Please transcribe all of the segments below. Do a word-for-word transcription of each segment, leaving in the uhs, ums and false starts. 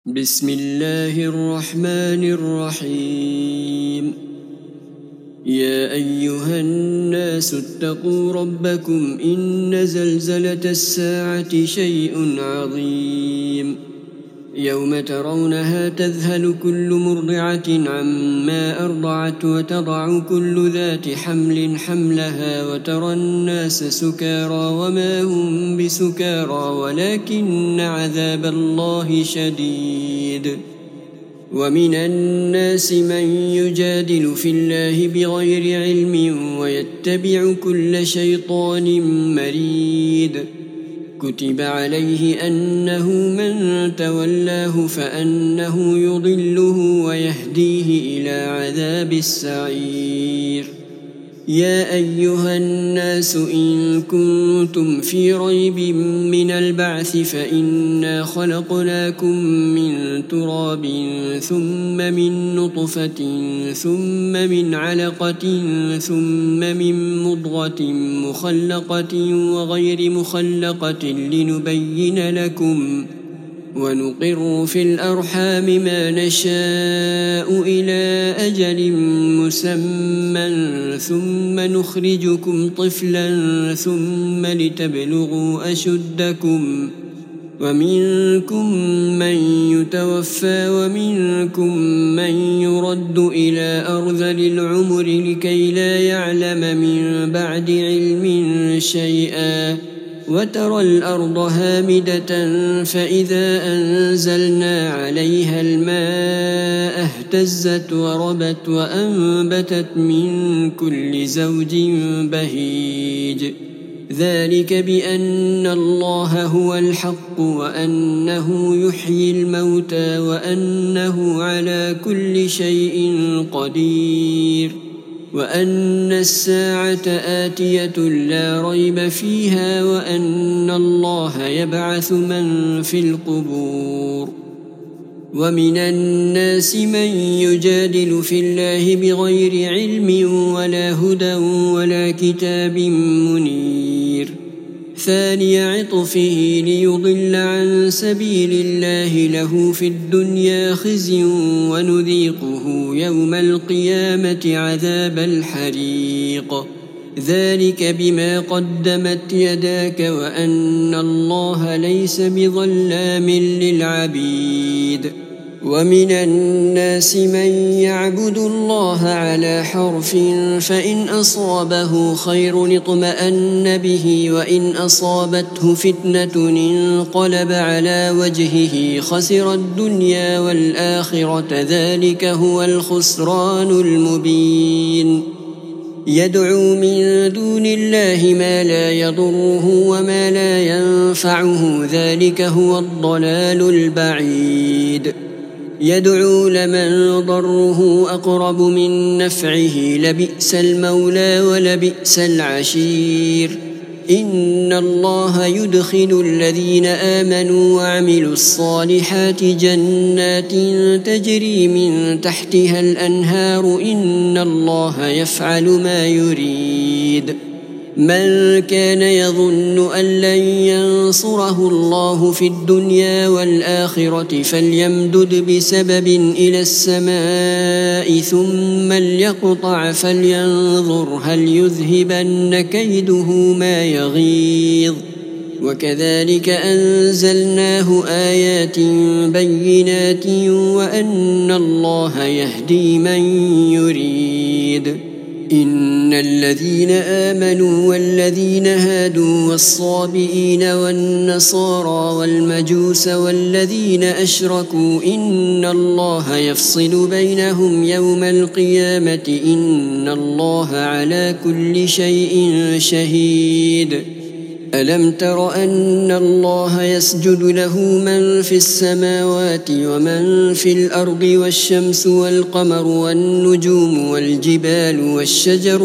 بسم الله الرحمن الرحيم. يا أيها الناس اتقوا ربكم إن زلزلة الساعة شيء عظيم. يوم ترونها تذهل كل مرضعة عما أرضعت وتضع كل ذات حمل حملها وترى الناس سكارى وما هم بسكارى ولكن عذاب الله شديد. ومن الناس من يجادل في الله بغير علم ويتبع كل شيطان مريد. كتب عليه أنه من تولاه فأنه يضله ويهديه إلى عذاب السعير. يا أيها الناس إن كنتم في ريب من البعث فإنا خلقناكم من تراب ثم من نطفة ثم من علقة ثم من مضغة مخلقة وغير مخلقة لنبين لكم ونقر في الأرحام ما نشاء إلى أجل مسمى ثم نخرجكم طفلا ثم لتبلغوا أشدكم ومنكم من يتوفى ومنكم من يرد إلى أرذل العمر لكي لا يعلم من بعد علم شيئا. وترى الأرض هامدة فإذا أنزلنا عليها الماء اهتزت وربت وأنبتت من كل زوج بهيج. ذلك بأن الله هو الحق وأنه يحيي الموتى وأنه على كل شيء قدير وأن الساعة آتية لا ريب فيها وأن الله يبعث من في القبور. ومن الناس من يجادل في الله بغير علم ولا هدى ولا كتاب منير. ثاني عطفه ليضل عن سبيل الله له في الدنيا خزي ونذيقه يوم القيامة عذاب الحريق. ذلك بما قدمت يداك وأن الله ليس بظلام للعبيد. ومن الناس من يعبد الله على حرف فإن أصابه خير اطمأن به وإن أصابته فتنة انقلب على وجهه خسر الدنيا والآخرة ذلك هو الخسران المبين. يدعو من دون الله ما لا يضره وما لا ينفعه ذلك هو الضلال البعيد. يدعو لمن ضره أقرب من نفعه لبئس المولى ولبئس العشير. إن الله يدخل الذين آمنوا وعملوا الصالحات جنات تجري من تحتها الأنهار إن الله يفعل ما يريد. من كان يظن أن لن ينصره الله في الدنيا والآخرة فليمدد بسبب إلى السماء ثم ليقطع فلينظر هل يذهبن كيده ما يغيظ. وكذلك أنزلناه آيات بينات وأن الله يهدي من يريد. إن الذين آمنوا والذين هادوا والصابئين والنصارى والمجوس والذين أشركوا إن الله يفصل بينهم يوم القيامة إن الله على كل شيء شهيد. ألم تر أن الله يسجد له من في السماوات ومن في الأرض والشمس والقمر والنجوم والجبال والشجر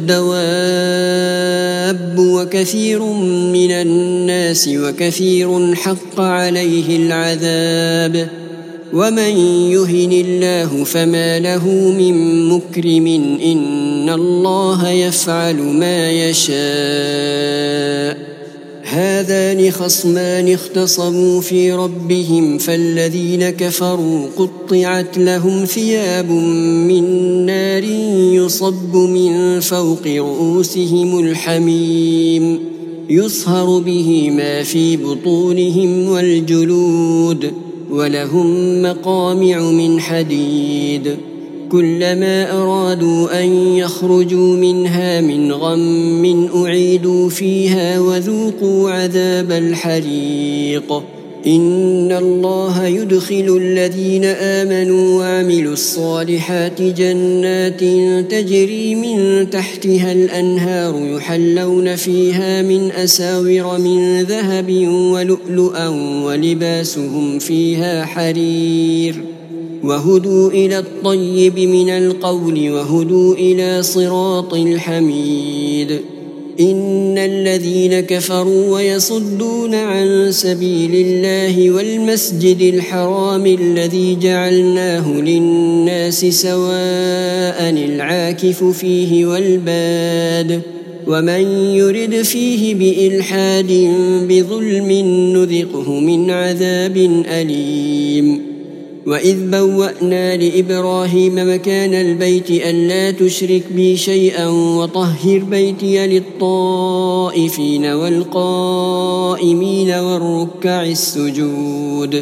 والدواب وكثير من الناس وكثير حق عليه العذاب. ومن يهن الله فما له من مكرم إن الله يفعل ما يشاء. هذان خصمان اختصموا في ربهم فالذين كفروا قطعت لهم ثياب من نار يصب من فوق رؤوسهم الحميم يصهر به ما في بطونهم والجلود ولهم مقامع من حديد كلما أرادوا أن يخرجوا منها من غم أعيدوا فيها وذوقوا عذاب الحريق إن الله يدخل الذين آمنوا وعملوا الصالحات جنات تجري من تحتها الأنهار يحلون فيها من أساور من ذهب ولؤلؤا ولباسهم فيها حرير وهدوا إلى الطيب من القول وهدوا إلى صراط الحميد إن الذين كفروا ويصدون عن سبيل الله والمسجد الحرام الذي جعلناه للناس سواء العاكف فيه والباد ومن يرد فيه بإلحاد بظلم نذقه من عذاب أليم وإذ بوأنا لإبراهيم مكان البيت ألا تشرك بي شيئا وطهر بيتي للطائفين والقائمين والركع السجود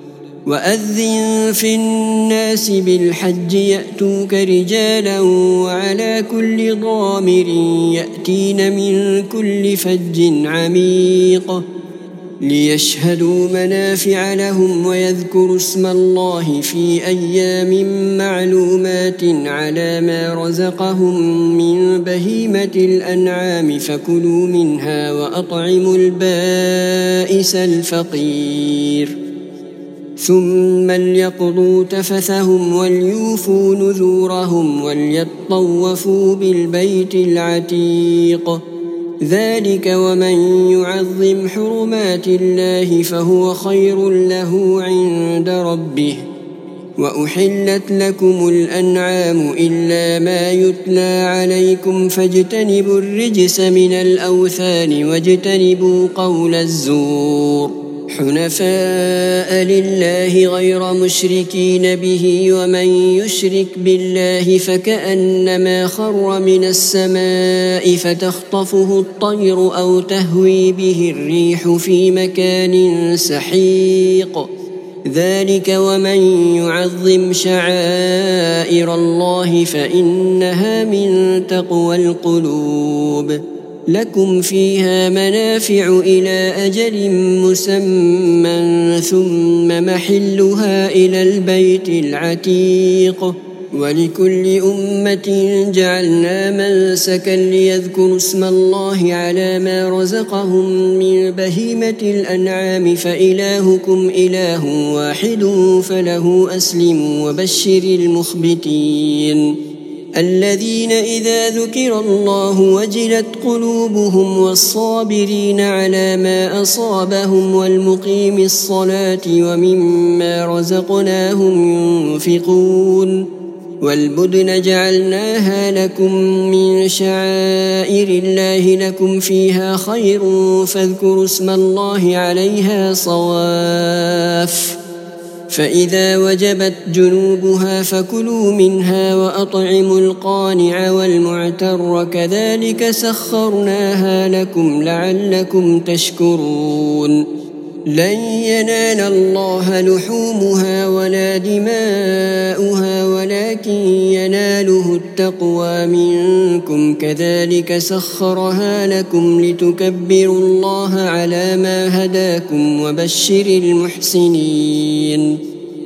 وأذن في الناس بالحج يأتوك رجالا وعلى كل ضامر يأتين من كل فج عميق ليشهدوا منافع لهم ويذكروا اسم الله في أيام معلومات على ما رزقهم من بهيمة الأنعام فكلوا منها وأطعموا البائس الفقير ثم ليقضوا تفثهم وليوفوا نذورهم وليطوفوا بالبيت العتيق ذلك ومن يعظم حرمات الله فهو خير له عند ربه وأحلت لكم الأنعام إلا ما يتلى عليكم فاجتنبوا الرجس من الأوثان واجتنبوا قول الزور حنفاء لله غير مشركين به ومن يشرك بالله فكأنما خر من السماء فتخطفه الطير أو تهوي به الريح في مكان سحيق ذلك ومن يعظم شعائر الله فإنها من تقوى القلوب لكم فيها منافع إلى أجل مسمى ثم محلها إلى البيت العتيق ولكل أمة جعلنا منسكا ليذكروا اسم الله على ما رزقهم من بهيمة الأنعام فإلهكم إله واحد فله أسلموا وبشر المخبتين الذين إذا ذكر الله وجلت قلوبهم والصابرين على ما أصابهم والمقيم الصلاة ومما رزقناهم ينفقون والبدن جعلناها لكم من شعائر الله لكم فيها خير فاذكروا اسم الله عليها صواف فإذا وجبت جنوبها فكلوا منها وأطعموا القانع والمعتر كذلك سخرناها لكم لعلكم تشكرون لن ينال الله لحومها ولا دماؤها ولكن يناله التقوى منكم كذلك سخرها لكم لتكبروا الله على ما هداكم وبشر المحسنين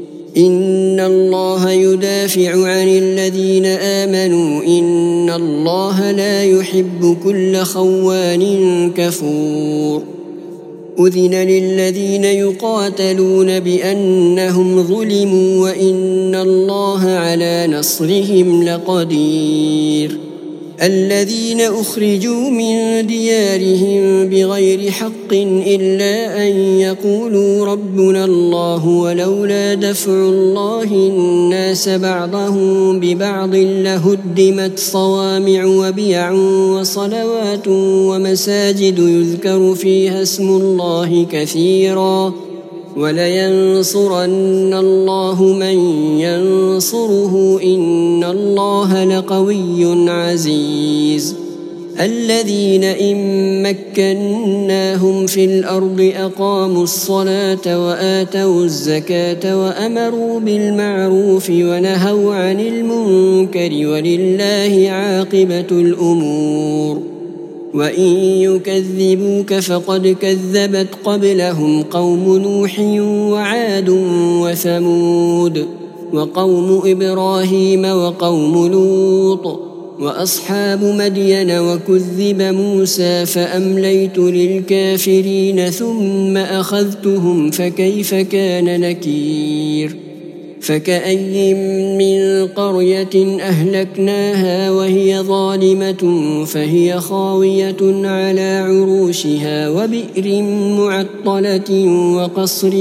إن الله يدافع عن الذين آمنوا إن الله لا يحب كل خوان كفور أذن للذين يقاتلون بأنهم ظلموا وإن الله على نصرهم لقدير الذين أخرجوا من ديارهم بغير حق إلا أن يقولوا ربنا الله ولولا دفع الله الناس بعضهم ببعض لهدمت صوامع وبيع وصلوات ومساجد يذكر فيها اسم الله كثيرا ولينصرن الله من ينصره إن الله لقوي عزيز الذين إن مكناهم في الأرض أقاموا الصلاة وآتوا الزكاة وأمروا بالمعروف ونهوا عن المنكر ولله عاقبة الأمور وإن يكذبوك فقد كذبت قبلهم قوم نوح وعاد وثمود وقوم إبراهيم وقوم لوط وأصحاب مدين وكذب موسى فأمليت للكافرين ثم أخذتهم فكيف كان نكير فكأي من قرية أهلكناها وهي ظالمة فهي خاوية على عروشها وبئر معطلة وقصر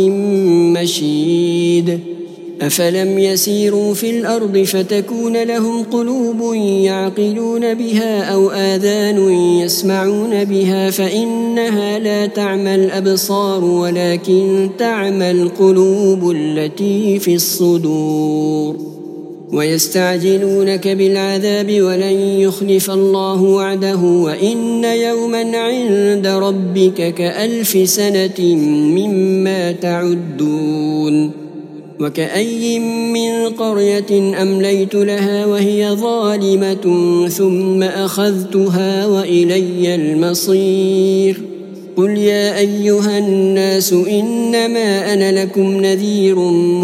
مشيد أفلم يسيروا في الأرض فتكون لهم قلوب يعقلون بها أو آذان يسمعون بها فإنها لا تعمى الأبصار ولكن تعمى القلوب التي في الصدور ويستعجلونك بالعذاب ولن يخلف الله وعده وإن يوما عند ربك كألف سنة مما تعدون وكأي من قرية أمليت لها وهي ظالمة ثم أخذتها وإلي المصير قل يا أيها الناس إنما أنا لكم نذير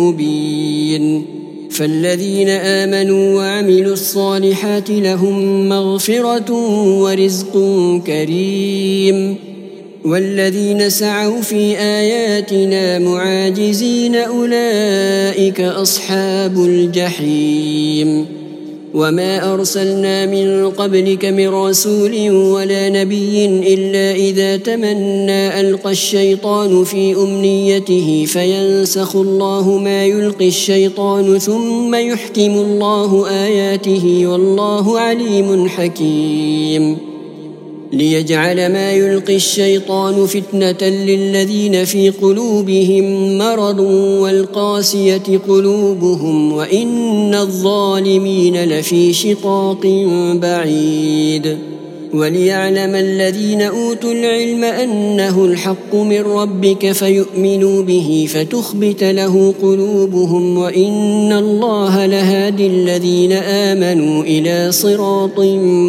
مبين فالذين آمنوا وعملوا الصالحات لهم مغفرة ورزق كريم والذين سعوا في آياتنا معاجزين أولئك أصحاب الجحيم وما أرسلنا من قبلك من رسول ولا نبي إلا إذا تمنى ألقى الشيطان في أمنيته فينسخ الله ما يلقي الشيطان ثم يحكم الله آياته والله عليم حكيم ليجعل ما يلقي الشيطان فتنة للذين في قلوبهم مرض والقاسية قلوبهم وإن الظالمين لفي شقاق بعيد وليعلم الذين أوتوا العلم أنه الحق من ربك فيؤمنوا به فتخبت له قلوبهم وإن الله لهادي الذين آمنوا إلى صراط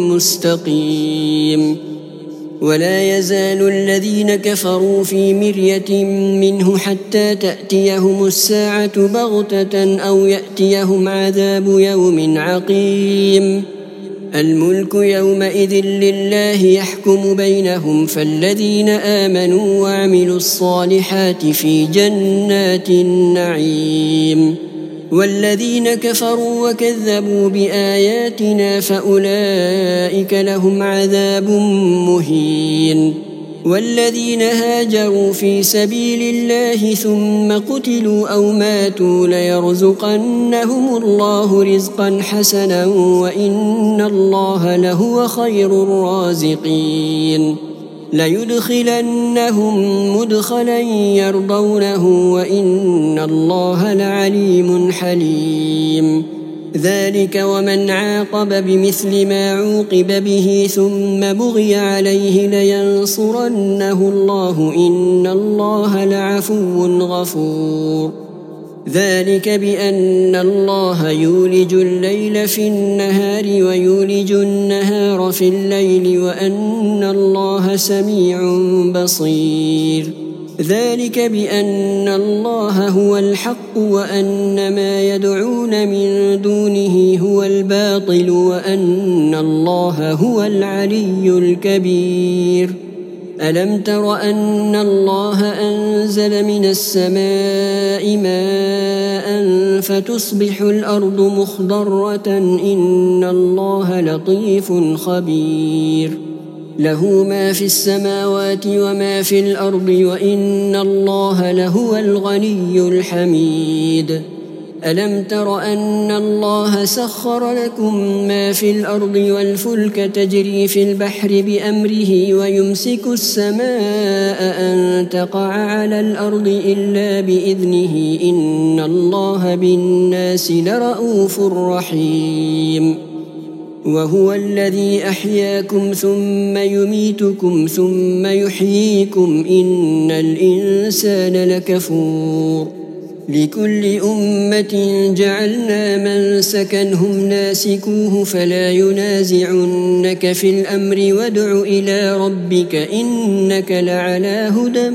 مستقيم ولا يزال الذين كفروا في مرية منه حتى تأتيهم الساعة بغتة أو يأتيهم عذاب يوم عقيم الملك يومئذ لله يحكم بينهم فالذين آمنوا وعملوا الصالحات في جنات النعيم والذين كفروا وكذبوا بآياتنا فأولئك لهم عذاب مهين والذين هاجروا في سبيل الله ثم قتلوا أو ماتوا ليرزقنهم الله رزقا حسنا وإن الله لهو خير الرازقين ليدخلنهم مدخلا يرضونه وإن الله لعليم حليم ذلك ومن عاقب بمثل ما عوقب به ثم بغي عليه لينصرنه الله إن الله لعفو غفور ذلك بأن الله يولج الليل في النهار ويولج النهار في الليل وأن الله سميع بصير ذلك بأن الله هو الحق وأن ما يدعون من دونه هو الباطل وأن الله هو العلي الكبير ألم تر أن الله أنزل من السماء ماء فتصبح الأرض مخضرة إن الله لطيف خبير له ما في السماوات وما في الأرض وإن الله لهو الغني الحميد ألم تر أن الله سخر لكم ما في الأرض والفلك تجري في البحر بأمره ويمسك السماء أن تقع على الأرض إلا بإذنه إن الله بالناس لرءوف رحيم وهو الذي أحياكم ثم يميتكم ثم يحييكم إن الإنسان لكفور لكل أمة جعلنا منسكا هم ناسكوه فلا ينازعنك في الأمر وادع إلى ربك إنك لعلى هدى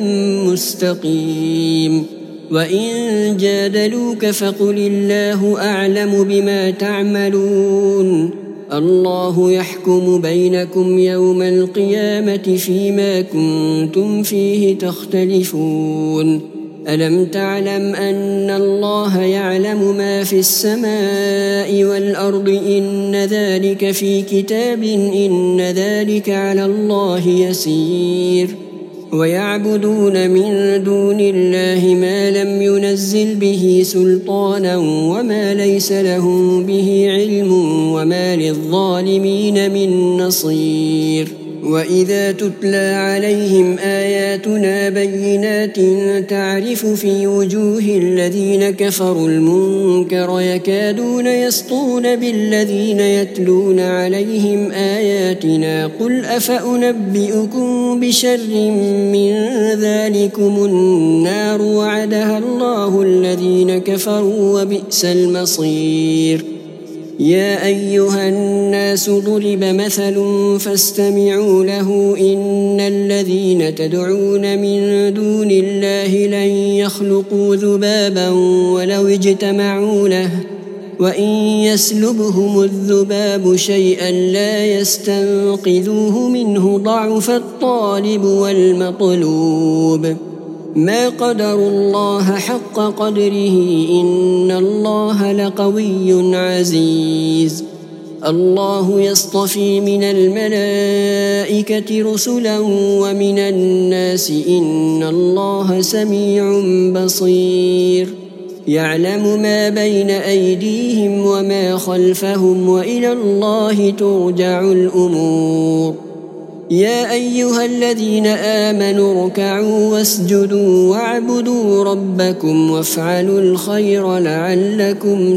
مستقيم وإن جادلوك فقل الله أعلم بما تعملون الله يحكم بينكم يوم القيامة فيما كنتم فيه تختلفون ألم تعلم أن الله يعلم ما في السماء والأرض إن ذلك في كتاب إن ذلك على الله يسير ويعبدون من دون الله ما لم ينزل به سلطانا وما ليس لهم به علم وما للظالمين من نصير وإذا تتلى عليهم آياتنا بينات تعرف في وجوه الذين كفروا المنكر يكادون يسطون بالذين يتلون عليهم آياتنا قل أفأنبئكم بشر من ذلكم النار وعدها الله الذين كفروا وبئس المصير يا أيها الناس ضرب مثل فاستمعوا له إن الذين تدعون من دون الله لن يخلقوا ذبابا ولو اجتمعوا له وإن يسلبهم الذباب شيئا لا يستنقذوه منه ضعف الطالب والمطلوب ما قدروا الله حق قدره إن الله لقوي عزيز الله يصطفي من الملائكة رسلا ومن الناس إن الله سميع بصير يعلم ما بين أيديهم وما خلفهم وإلى الله ترجع الأمور يا أيها الذين آمنوا اركعوا واسجدوا واعبدوا ربكم وافعلوا الخير لعلكم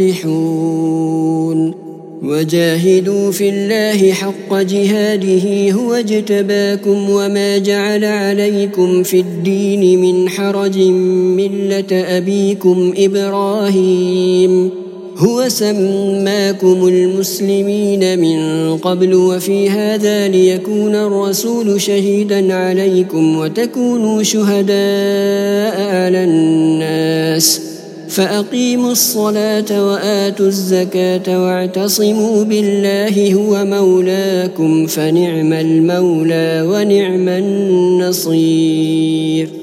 تفلحون وجاهدوا في الله حق جهاده هو اجتباكم وما جعل عليكم في الدين من حرج ملة أبيكم إبراهيم هو سماكم المسلمين من قبل وفي هذا ليكون الرسول شهيدا عليكم وتكونوا شهداء على الناس فأقيموا الصلاة وآتوا الزكاة واعتصموا بالله هو مولاكم فنعم المولى ونعم النصير